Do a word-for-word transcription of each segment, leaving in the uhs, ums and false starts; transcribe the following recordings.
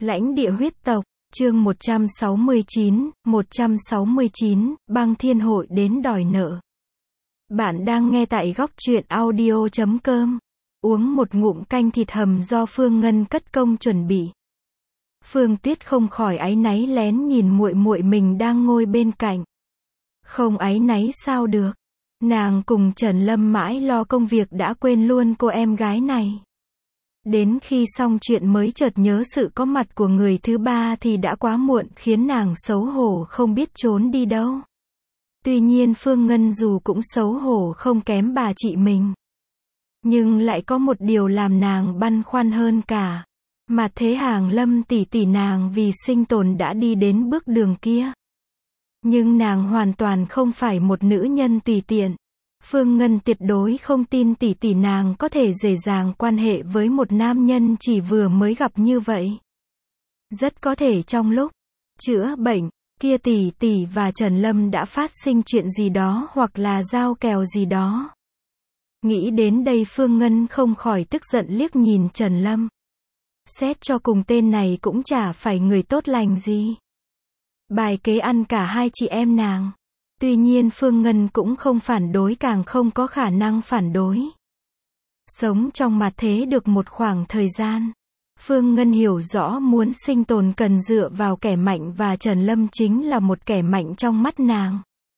Lãnh địa huyết tộc, chương một trăm sáu mươi chín, một trăm sáu mươi chín, băng thiên hội đến đòi nợ. Bạn đang nghe tại góc truyện audio chấm com. Uống một ngụm canh thịt hầm do Phương Ngân cất công chuẩn bị. Phương Tuyết không khỏi áy náy lén nhìn muội muội mình đang ngồi bên cạnh. Không áy náy sao được. Nàng cùng Trần Lâm mãi lo công việc đã quên luôn cô em gái này. Đến khi xong chuyện mới chợt nhớ sự có mặt của người thứ ba thì đã quá muộn, khiến nàng xấu hổ không biết trốn đi đâu. Tuy nhiên Phương Ngân dù cũng xấu hổ không kém bà chị mình, nhưng lại có một điều làm nàng băn khoăn hơn cả. Mà thế Hàng Lâm tỷ tỷ nàng vì sinh tồn đã đi đến bước đường kia. Nhưng nàng hoàn toàn không phải một nữ nhân tùy tiện. Phương Ngân tuyệt đối không tin tỷ tỷ nàng có thể dễ dàng quan hệ với một nam nhân chỉ vừa mới gặp như vậy. Rất có thể trong lúc chữa bệnh kia tỷ tỷ và Trần Lâm đã phát sinh chuyện gì đó hoặc là giao kèo gì đó. Nghĩ đến đây Phương Ngân không khỏi tức giận liếc nhìn Trần Lâm. Xét cho cùng tên này cũng chả phải người tốt lành gì. Bài kế ăn cả hai chị em nàng. Tuy nhiên Phương Ngân cũng không phản đối, càng không có khả năng phản đối. Sống trong mặt thế được một khoảng thời gian, Phương Ngân hiểu rõ muốn sinh tồn cần dựa vào kẻ mạnh và Trần Lâm chính là một kẻ mạnh trong mắt nàng.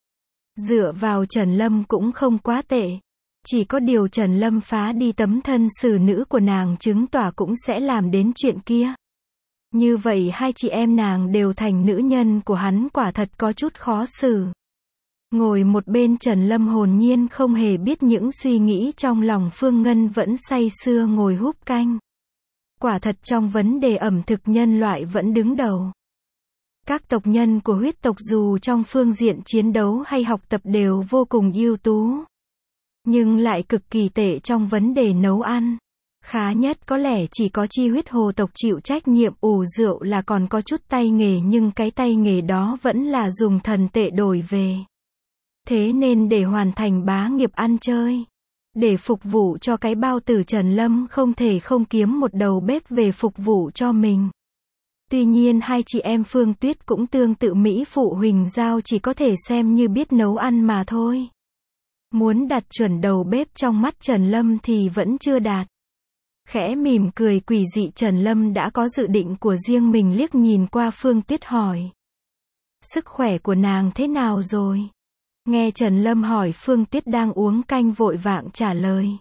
Dựa vào Trần Lâm cũng không quá tệ. Chỉ có điều Trần Lâm phá đi tấm thân xử nữ của nàng chứng tỏ cũng sẽ làm đến chuyện kia. Như vậy hai chị em nàng đều thành nữ nhân của hắn, quả thật có chút khó xử. Ngồi một bên Trần Lâm hồn nhiên không hề biết những suy nghĩ trong lòng Phương Ngân vẫn say sưa ngồi húp canh. Quả thật trong vấn đề ẩm thực nhân loại vẫn đứng đầu. Các tộc nhân của huyết tộc dù trong phương diện chiến đấu hay học tập đều vô cùng ưu tú, nhưng lại cực kỳ tệ trong vấn đề nấu ăn. Khá nhất có lẽ chỉ có chi huyết hồ tộc chịu trách nhiệm ủ rượu là còn có chút tay nghề, nhưng cái tay nghề đó vẫn là dùng thần tệ đổi về. Thế nên để hoàn thành bá nghiệp ăn chơi, để phục vụ cho cái bao tử Trần Lâm không thể không kiếm một đầu bếp về phục vụ cho mình. Tuy nhiên hai chị em Phương Tuyết cũng tương tự, Mỹ phụ Huỳnh Giao chỉ có thể xem như biết nấu ăn mà thôi. Muốn đặt chuẩn đầu bếp trong mắt Trần Lâm thì vẫn chưa đạt. Khẽ mỉm cười quỷ dị, Trần Lâm đã có dự định của riêng mình, liếc nhìn qua Phương Tuyết hỏi: sức khỏe của nàng thế nào rồi? Nghe Trần Lâm hỏi, Phương Tuyết đang uống canh vội vàng trả lời: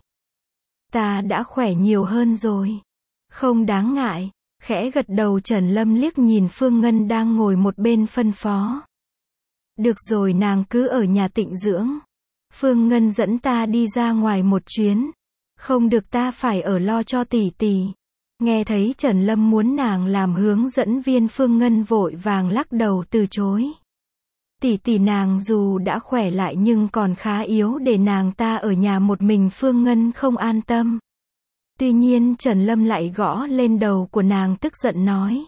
ta đã khỏe nhiều hơn rồi. Không đáng ngại. Khẽ gật đầu Trần Lâm liếc nhìn Phương Ngân đang ngồi một bên phân phó: được rồi, nàng cứ ở nhà tịnh dưỡng. Phương Ngân dẫn ta đi ra ngoài một chuyến. Không được, ta phải ở lo cho tỷ tỷ. Nghe thấy Trần Lâm muốn nàng làm hướng dẫn viên, Phương Ngân vội vàng lắc đầu từ chối. Tỷ tỷ nàng dù đã khỏe lại nhưng còn khá yếu, để nàng ta ở nhà một mình Phương Ngân không an tâm. Tuy nhiên Trần Lâm lại gõ lên đầu của nàng tức giận nói: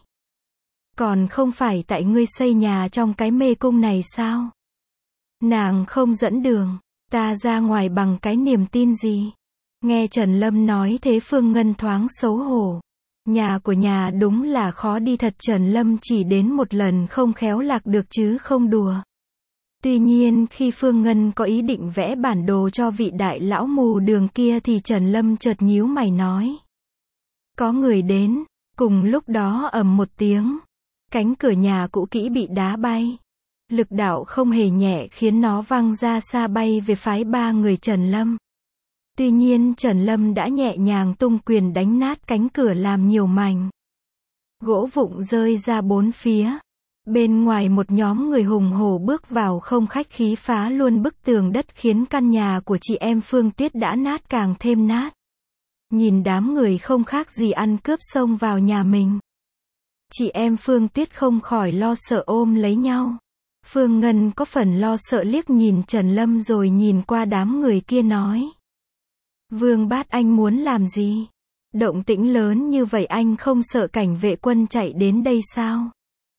còn không phải tại ngươi xây nhà trong cái mê cung này sao? Nàng không dẫn đường, ta ra ngoài bằng cái niềm tin gì? Nghe Trần Lâm nói thế Phương Ngân thoáng xấu hổ. Nhà của nhà đúng là khó đi thật, Trần Lâm chỉ đến một lần không khéo lạc được chứ không đùa. Tuy nhiên khi Phương Ngân có ý định vẽ bản đồ cho vị đại lão mù đường kia thì Trần Lâm chợt nhíu mày nói: có người đến. Cùng lúc đó ầm một tiếng, cánh cửa nhà cũ kỹ bị đá bay. Lực đạo không hề nhẹ khiến nó văng ra xa, bay về phái ba người Trần Lâm. Tuy nhiên Trần Lâm đã nhẹ nhàng tung quyền đánh nát cánh cửa làm nhiều mảnh gỗ vụn rơi ra bốn phía. Bên ngoài một nhóm người hùng hổ bước vào, không khách khí phá luôn bức tường đất, khiến căn nhà của chị em Phương Tuyết đã nát càng thêm nát. Nhìn đám người không khác gì ăn cướp xông vào nhà mình, chị em Phương Tuyết không khỏi lo sợ ôm lấy nhau. Phương Ngân có phần lo sợ liếc nhìn Trần Lâm rồi nhìn qua đám người kia nói: Vương Bát, anh muốn làm gì? Động tĩnh lớn như vậy anh không sợ cảnh vệ quân chạy đến đây sao?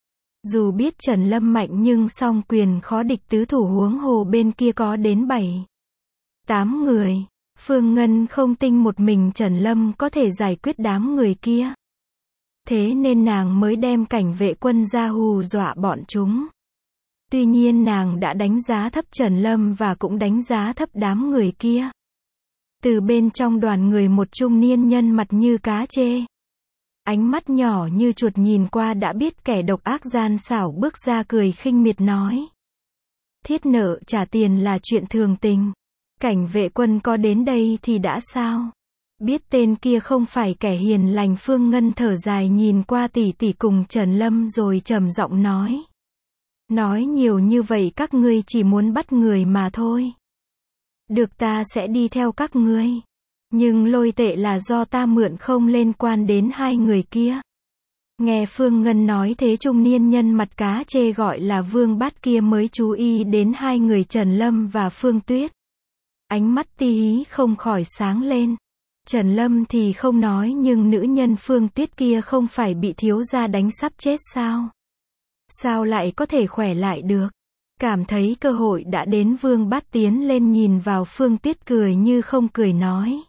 Dù biết Trần Lâm mạnh nhưng song quyền khó địch tứ thủ, huống hồ bên kia có đến bảy, tám người. Phương Ngân không tin một mình Trần Lâm có thể giải quyết đám người kia. Thế nên nàng mới đem cảnh vệ quân ra hù dọa bọn chúng. Tuy nhiên nàng đã đánh giá thấp Trần Lâm và cũng đánh giá thấp đám người kia. Từ bên trong đoàn người một trung niên nhân mặt như cá trê, ánh mắt nhỏ như chuột nhìn qua đã biết kẻ độc ác gian xảo bước ra cười khinh miệt nói. Thiết nợ trả tiền là chuyện thường tình. Cảnh vệ quân có đến đây thì đã sao? Biết tên kia không phải kẻ hiền lành. Phương Ngân thở dài nhìn qua tỷ tỷ cùng Trần Lâm rồi trầm giọng nói. Nói nhiều như vậy các ngươi chỉ muốn bắt người mà thôi. Được, ta sẽ đi theo các ngươi. Nhưng lôi tệ là do ta mượn, không liên quan đến hai người kia. Nghe Phương Ngân nói thế, trung niên nhân mặt cá chê gọi là Vương Bát kia mới chú ý đến hai người Trần Lâm và Phương Tuyết. Ánh mắt tí hí không khỏi sáng lên. Trần Lâm thì không nói, nhưng nữ nhân Phương Tuyết kia không phải bị thiếu gia đánh sắp chết sao? Sao lại có thể khỏe lại được? Cảm thấy cơ hội đã đến, Vương Bát tiến lên nhìn vào Phương Tuyết cười như không cười nói.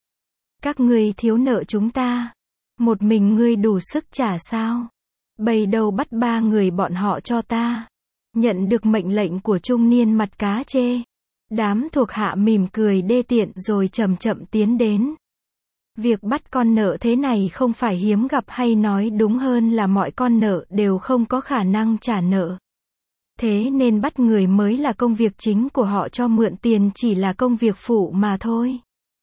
Các ngươi thiếu nợ chúng ta. Một mình ngươi đủ sức trả sao? Bày đầu bắt ba người bọn họ cho ta. Nhận được mệnh lệnh của trung niên mặt cá chê, đám thuộc hạ mỉm cười đê tiện rồi chậm chậm tiến đến. Việc bắt con nợ thế này không phải hiếm gặp, hay nói đúng hơn là mọi con nợ đều không có khả năng trả nợ. Thế nên bắt người mới là công việc chính của họ, cho mượn tiền chỉ là công việc phụ mà thôi.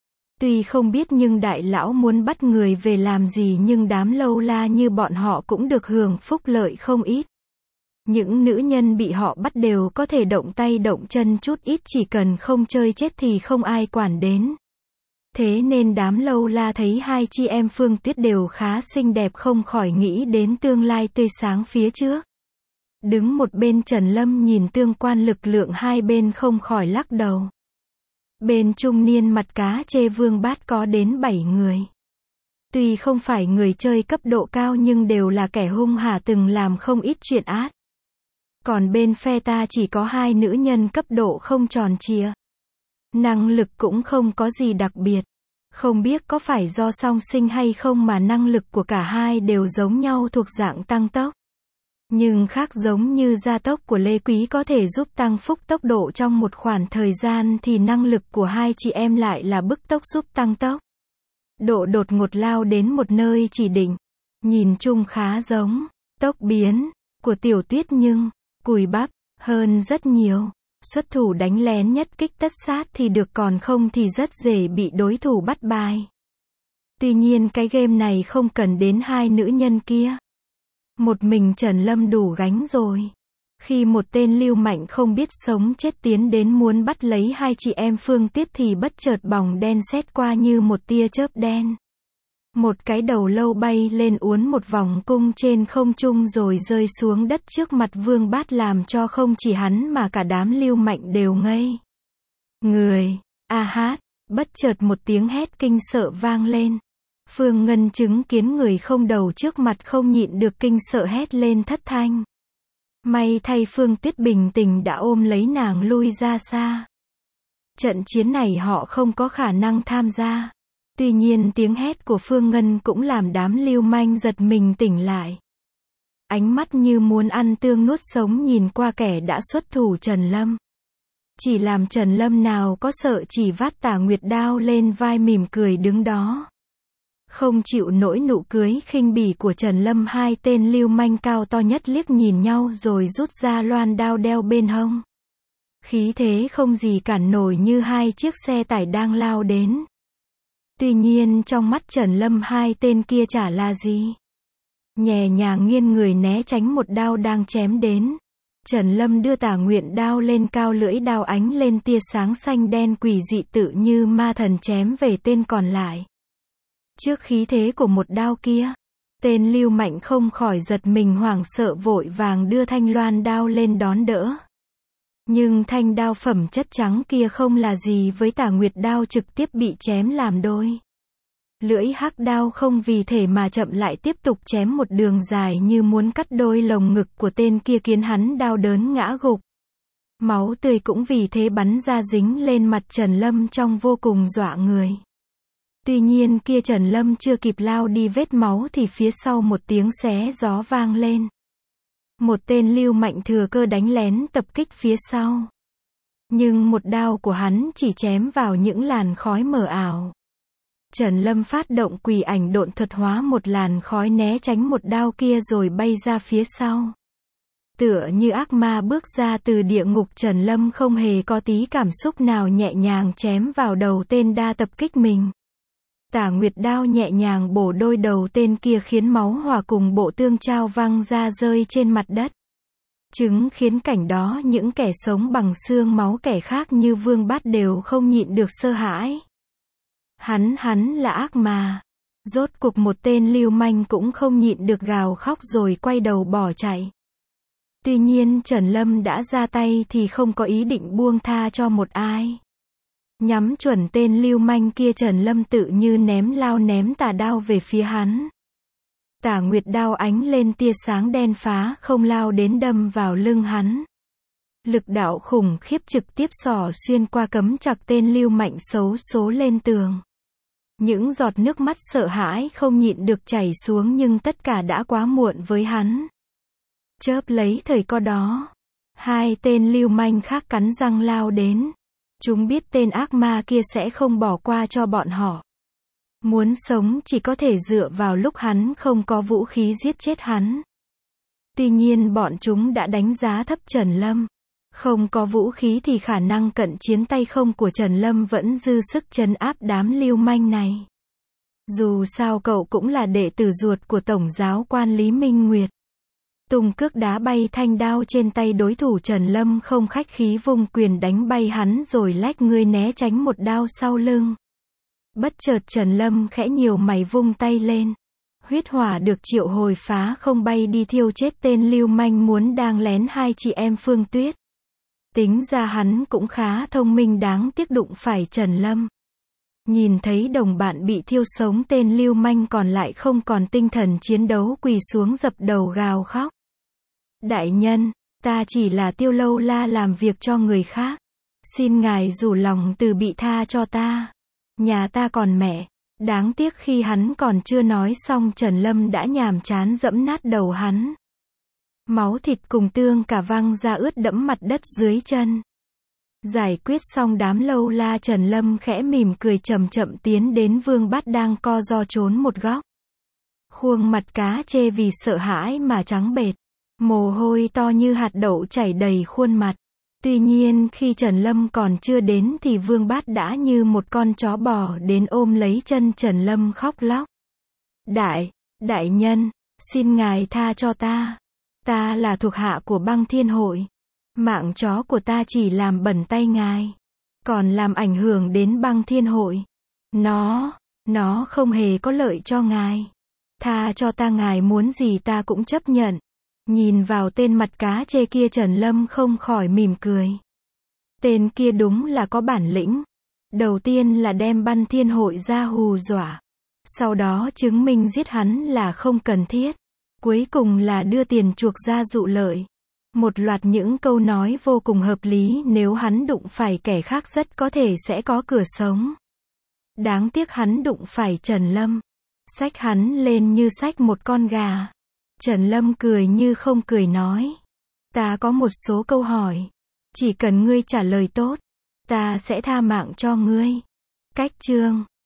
Tuy không biết nhưng đại lão muốn bắt người về làm gì, nhưng đám lâu la như bọn họ cũng được hưởng phúc lợi không ít. Những nữ nhân bị họ bắt đều có thể động tay động chân chút ít, chỉ cần không chơi chết thì không ai quản đến. Thế nên đám lâu la thấy hai chị em Phương Tuyết đều khá xinh đẹp không khỏi nghĩ đến tương lai tươi sáng phía trước. Đứng một bên Trần Lâm nhìn tương quan lực lượng hai bên không khỏi lắc đầu. Bên trung niên mặt cá chê Vương Bát có đến bảy người. Tuy không phải người chơi cấp độ cao nhưng đều là kẻ hung hả, từng làm không ít chuyện ác. Còn bên phe ta chỉ có hai nữ nhân cấp độ không tròn trịa. Năng lực cũng không có gì đặc biệt. Không biết có phải do song sinh hay không mà năng lực của cả hai đều giống nhau, thuộc dạng tăng tốc. Nhưng khác, giống như gia tốc của Lê Quý có thể giúp tăng phúc tốc độ trong một khoảng thời gian, thì năng lực của hai chị em lại là bức tốc giúp tăng tốc độ đột ngột lao đến một nơi chỉ định. Nhìn chung khá giống tốc biến của Tiểu Tuyết nhưng cùi bắp hơn rất nhiều. Xuất thủ đánh lén nhất kích tất sát thì được, còn không thì rất dễ bị đối thủ bắt bài. Tuy nhiên cái game này không cần đến hai nữ nhân kia. Một mình Trần Lâm đủ gánh rồi. Khi một tên lưu manh không biết sống chết tiến đến muốn bắt lấy hai chị em Phương Tuyết thì bất chợt bóng đen xét qua như một tia chớp đen. Một cái đầu lâu bay lên uốn một vòng cung trên không trung rồi rơi xuống đất trước mặt Vương Bát, làm cho không chỉ hắn mà cả đám lưu manh đều ngây người. A hát, bất chợt một tiếng hét kinh sợ vang lên. Phương Ngân chứng kiến người không đầu trước mặt không nhịn được kinh sợ hét lên thất thanh. May thay Phương Tuyết bình tĩnh đã ôm lấy nàng lui ra xa. Trận chiến này họ không có khả năng tham gia. Tuy nhiên tiếng hét của Phương Ngân cũng làm đám lưu manh giật mình tỉnh lại. Ánh mắt như muốn ăn tương nuốt sống nhìn qua kẻ đã xuất thủ Trần Lâm. Chỉ làm Trần Lâm nào có sợ, chỉ vắt Tà Nguyệt đao lên vai mỉm cười đứng đó. Không chịu nổi nụ cười khinh bỉ của Trần Lâm, hai tên lưu manh cao to nhất liếc nhìn nhau rồi rút ra loan đao đeo bên hông. Khí thế không gì cản nổi như hai chiếc xe tải đang lao đến. Tuy nhiên trong mắt Trần Lâm hai tên kia chả là gì. Nhẹ nhàng nghiêng người né tránh một đao đang chém đến. Trần Lâm đưa Tà Nguyệt đao lên cao, lưỡi đao ánh lên tia sáng xanh đen quỷ dị, tự như ma thần chém về tên còn lại. Trước khí thế của một đao kia, tên lưu manh không khỏi giật mình hoảng sợ, vội vàng đưa thanh loan đao lên đón đỡ. Nhưng thanh đao phẩm chất trắng kia không là gì với Tà Nguyệt đao, trực tiếp bị chém làm đôi. Lưỡi hắc đao không vì thể mà chậm lại, tiếp tục chém một đường dài như muốn cắt đôi lồng ngực của tên kia, khiến hắn đau đớn ngã gục. Máu tươi cũng vì thế bắn ra dính lên mặt Trần Lâm trông vô cùng dọa người. Tuy nhiên kia Trần Lâm chưa kịp lao đi vết máu thì phía sau một tiếng xé gió vang lên. Một tên lưu mạnh thừa cơ đánh lén tập kích phía sau. Nhưng một đao của hắn chỉ chém vào những làn khói mờ ảo. Trần Lâm phát động quỷ ảnh độn thuật hóa một làn khói né tránh một đao kia rồi bay ra phía sau. Tựa như ác ma bước ra từ địa ngục, Trần Lâm không hề có tí cảm xúc nào, nhẹ nhàng chém vào đầu tên đa tập kích mình. Tả Nguyệt đao nhẹ nhàng bổ đôi đầu tên kia khiến máu hòa cùng bộ tương trao văng ra rơi trên mặt đất. Chứng khiến cảnh đó những kẻ sống bằng xương máu kẻ khác như Vương Bát đều không nhịn được sợ hãi. Hắn hắn là ác ma. Rốt cuộc một tên lưu manh cũng không nhịn được gào khóc rồi quay đầu bỏ chạy. Tuy nhiên Trần Lâm đã ra tay thì không có ý định buông tha cho một ai. Nhắm chuẩn tên lưu manh kia, Trần Lâm tự như ném lao ném tà đao về phía hắn. Tả Nguyệt đao ánh lên tia sáng đen phá không lao đến đâm vào lưng hắn. Lực đạo khủng khiếp trực tiếp xỏ xuyên qua cấm chặt tên lưu mạnh xấu số lên tường. Những giọt nước mắt sợ hãi không nhịn được chảy xuống nhưng tất cả đã quá muộn với hắn. Chớp lấy thời cơ đó, hai tên lưu manh khác cắn răng lao đến. Chúng biết tên ác ma kia sẽ không bỏ qua cho bọn họ. Muốn sống chỉ có thể dựa vào lúc hắn không có vũ khí giết chết hắn. Tuy nhiên bọn chúng đã đánh giá thấp Trần Lâm. Không có vũ khí thì khả năng cận chiến tay không của Trần Lâm vẫn dư sức trấn áp đám lưu manh này. Dù sao cậu cũng là đệ tử ruột của Tổng giáo quan Lý Minh Nguyệt. Tung cước đá bay thanh đao trên tay đối thủ, Trần Lâm không khách khí vung quyền đánh bay hắn rồi lách người né tránh một đao sau lưng. Bất chợt Trần Lâm khẽ nhiều mày vung tay lên. Huyết hỏa được triệu hồi phá không bay đi thiêu chết tên lưu manh muốn đang lén hai chị em Phương Tuyết. Tính ra hắn cũng khá thông minh, đáng tiếc đụng phải Trần Lâm. Nhìn thấy đồng bạn bị thiêu sống, tên lưu manh còn lại không còn tinh thần chiến đấu, quỳ xuống dập đầu gào khóc. Đại nhân, ta chỉ là Tiêu Lâu La làm việc cho người khác. Xin ngài rủ lòng từ bi tha cho ta. Nhà ta còn mẹ. Đáng tiếc khi hắn còn chưa nói xong, Trần Lâm đã nhàm chán dẫm nát đầu hắn. Máu thịt cùng tương cả văng ra ướt đẫm mặt đất dưới chân. Giải quyết xong đám Lâu La, Trần Lâm khẽ mỉm cười chậm chậm tiến đến Vương Bát đang co ro trốn một góc. Khuôn mặt cá chê vì sợ hãi mà trắng bệch. Mồ hôi to như hạt đậu chảy đầy khuôn mặt. Tuy nhiên khi Trần Lâm còn chưa đến thì Vương Bát đã như một con chó bò đến ôm lấy chân Trần Lâm khóc lóc. Đại, đại nhân, xin ngài tha cho ta. Ta là thuộc hạ của Băng Thiên Hội. Mạng chó của ta chỉ làm bẩn tay ngài. Còn làm ảnh hưởng đến Băng Thiên Hội. Nó, nó không hề có lợi cho ngài. Tha cho ta, ngài muốn gì ta cũng chấp nhận. Nhìn vào tên mặt cá chê kia, Trần Lâm không khỏi mỉm cười. Tên kia đúng là có bản lĩnh. Đầu tiên là đem Băng Thiên Hội ra hù dọa. Sau đó chứng minh giết hắn là không cần thiết. Cuối cùng là đưa tiền chuộc ra dụ lợi. Một loạt những câu nói vô cùng hợp lý, nếu hắn đụng phải kẻ khác rất có thể sẽ có cửa sống. Đáng tiếc hắn đụng phải Trần Lâm. Xách hắn lên như xách một con gà. Trần Lâm cười như không cười nói. Ta có một số câu hỏi. Chỉ cần ngươi trả lời tốt, ta sẽ tha mạng cho ngươi. Cách chương